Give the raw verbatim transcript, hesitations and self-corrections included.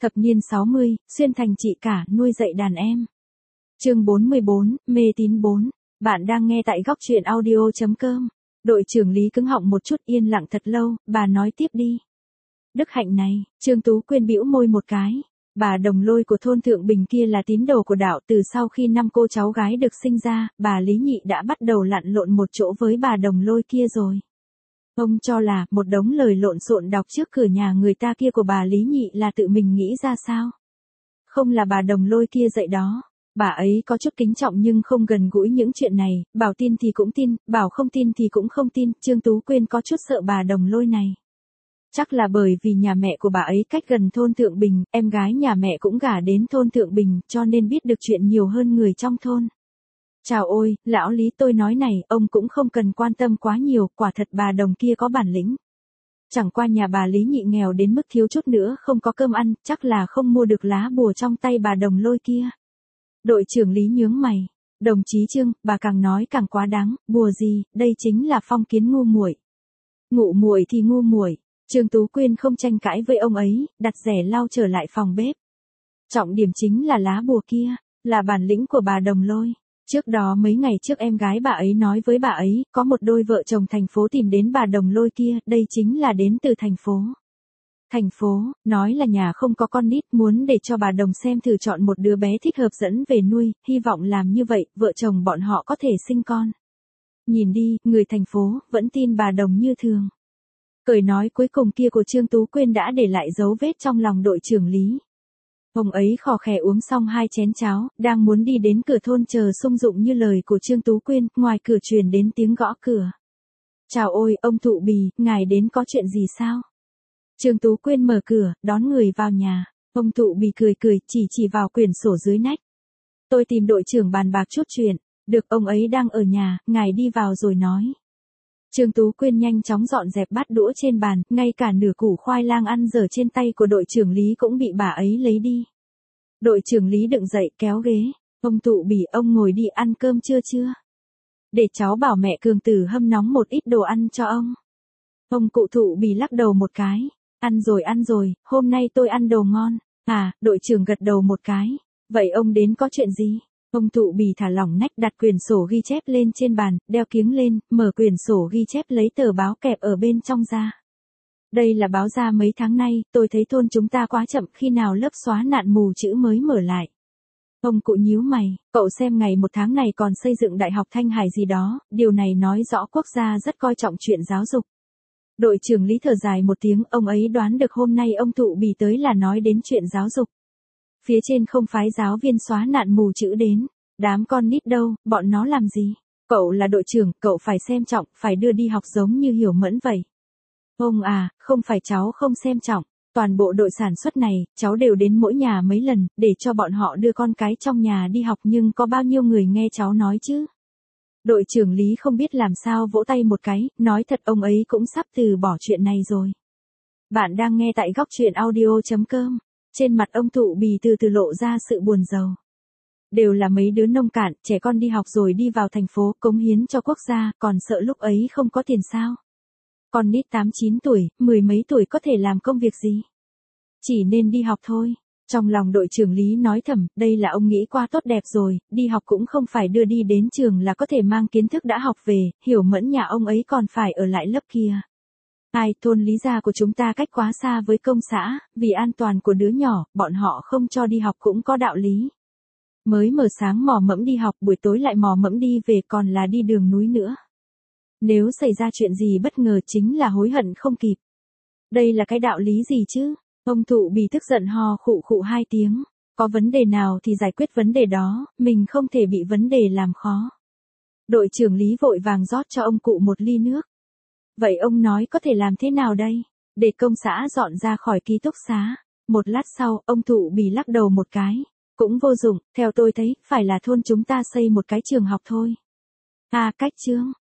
Thập niên sáu mươi, xuyên thành chị cả, nuôi dạy đàn em. Chương bốn mươi bốn, mê tín bốn. Bạn đang nghe tại góc truyện audio chấm com. Đội trưởng Lý cứng họng một chút, yên lặng thật lâu, bà nói tiếp đi. Đức hạnh này, Trương Tú Quyên bĩu môi một cái. Bà Đồng Lôi của thôn Thượng Bình kia là tín đồ của đạo, từ sau khi năm cô cháu gái được sinh ra, bà Lý Nhị đã bắt đầu lặn lộn một chỗ với bà Đồng Lôi kia rồi. Ông cho là một đống lời lộn xộn đọc trước cửa nhà người ta kia của bà Lý Nhị là tự mình nghĩ ra sao? Không là bà Đồng Lôi kia dạy đó. Bà ấy có chút kính trọng nhưng không gần gũi những chuyện này, bảo tin thì cũng tin, bảo không tin thì cũng không tin. Trương Tú Quyên có chút sợ bà Đồng Lôi này. Chắc là bởi vì nhà mẹ của bà ấy cách gần thôn Thượng Bình, em gái nhà mẹ cũng gả đến thôn Thượng Bình, cho nên biết được chuyện nhiều hơn người trong thôn. Chào ôi, lão Lý, tôi nói này, ông cũng không cần quan tâm quá nhiều, quả thật bà Đồng kia có bản lĩnh. Chẳng qua nhà bà Lý Nhị nghèo đến mức thiếu chút nữa không có cơm ăn, chắc là không mua được lá bùa trong tay bà Đồng Lôi kia. Đội trưởng Lý nhướng mày. Đồng chí Trương, bà càng nói càng quá đáng, bùa gì, đây chính là phong kiến ngu muội. Ngụ muội thì ngu muội. Trương Tú Quyên không tranh cãi với ông ấy, đặt rẻ lau trở lại phòng bếp. Trọng điểm chính là lá bùa kia, là bản lĩnh của bà Đồng Lôi. Trước đó mấy ngày trước em gái bà ấy nói với bà ấy, có một đôi vợ chồng thành phố tìm đến bà Đồng Lôi kia, đây chính là đến từ thành phố. Thành phố, nói là nhà không có con nít, muốn để cho bà Đồng xem thử chọn một đứa bé thích hợp dẫn về nuôi, hy vọng làm như vậy, vợ chồng bọn họ có thể sinh con. Nhìn đi, người thành phố, vẫn tin bà Đồng như thường. Cười nói cuối cùng kia của Trương Tú Quyên đã để lại dấu vết trong lòng đội trưởng Lý. Ông ấy khò khè uống xong hai chén cháo, đang muốn đi đến cửa thôn chờ sung dụng như lời của Trương Tú Quyên, ngoài cửa truyền đến tiếng gõ cửa. Chào ôi, ông Thụ Bì, ngài đến có chuyện gì sao? Trương Tú Quyên mở cửa, đón người vào nhà. Ông Thụ Bì cười cười, chỉ chỉ vào quyển sổ dưới nách. Tôi tìm đội trưởng bàn bạc chút chuyện, được, ông ấy đang ở nhà, ngài đi vào rồi nói. Trương Tú Quyên nhanh chóng dọn dẹp bát đũa trên bàn, ngay cả nửa củ khoai lang ăn dở trên tay của đội trưởng Lý cũng bị bà ấy lấy đi. Đội trưởng Lý đứng dậy kéo ghế, ông Thụ Bì, ông ngồi đi, ăn cơm chưa chưa? Để cháu bảo mẹ Cường Tử hâm nóng một ít đồ ăn cho ông. Ông cụ Thụ Bì lắc đầu một cái, ăn rồi ăn rồi, hôm nay tôi ăn đồ ngon. À, đội trưởng gật đầu một cái, vậy ông đến có chuyện gì? Ông Thụ Bì thả lỏng nách, đặt quyển sổ ghi chép lên trên bàn, đeo kiếng lên, mở quyển sổ ghi chép lấy tờ báo kẹp ở bên trong ra. Đây là báo ra mấy tháng nay, tôi thấy thôn chúng ta quá chậm, khi nào lớp xóa nạn mù chữ mới mở lại. Ông cụ nhíu mày, cậu xem ngày một tháng này còn xây dựng Đại học Thanh Hải gì đó, điều này nói rõ quốc gia rất coi trọng chuyện giáo dục. Đội trưởng Lý thở dài một tiếng, ông ấy đoán được hôm nay ông Thụ Bì tới là nói đến chuyện giáo dục. Phía trên không phái giáo viên xóa nạn mù chữ đến, đám con nít đâu, bọn nó làm gì? Cậu là đội trưởng, cậu phải xem trọng, phải đưa đi học giống như Hiểu Mẫn vậy. Ông à, không phải cháu không xem trọng, toàn bộ đội sản xuất này, cháu đều đến mỗi nhà mấy lần, để cho bọn họ đưa con cái trong nhà đi học, nhưng có bao nhiêu người nghe cháu nói chứ? Đội trưởng Lý không biết làm sao vỗ tay một cái, nói thật ông ấy cũng sắp từ bỏ chuyện này rồi. Bạn đang nghe tại góc truyện audio chấm com. Trên mặt ông Thụ Bì từ từ lộ ra sự buồn rầu. Đều là mấy đứa nông cạn, trẻ con đi học rồi đi vào thành phố, cống hiến cho quốc gia, còn sợ lúc ấy không có tiền sao? Con nít tám chín tuổi, mười mấy tuổi có thể làm công việc gì? Chỉ nên đi học thôi. Trong lòng đội trưởng Lý nói thầm, đây là ông nghĩ qua tốt đẹp rồi, đi học cũng không phải đưa đi đến trường là có thể mang kiến thức đã học về, Hiểu Mẫn nhà ông ấy còn phải ở lại lớp kia. Ai, thôn Lý gia của chúng ta cách quá xa với công xã, vì an toàn của đứa nhỏ, bọn họ không cho đi học cũng có đạo lý. Mới mở sáng mò mẫm đi học, buổi tối lại mò mẫm đi về, còn là đi đường núi nữa. Nếu xảy ra chuyện gì bất ngờ chính là hối hận không kịp. Đây là cái đạo lý gì chứ? Ông Thụ Bì tức giận ho khụ khụ hai tiếng. Có vấn đề nào thì giải quyết vấn đề đó, mình không thể bị vấn đề làm khó. Đội trưởng Lý vội vàng rót cho ông cụ một ly nước. Vậy ông nói có thể làm thế nào đây? Để công xã dọn ra khỏi ký túc xá. Một lát sau, ông Thụ Bì lắc đầu một cái. Cũng vô dụng, theo tôi thấy, phải là thôn chúng ta xây một cái trường học thôi. À, cách chương.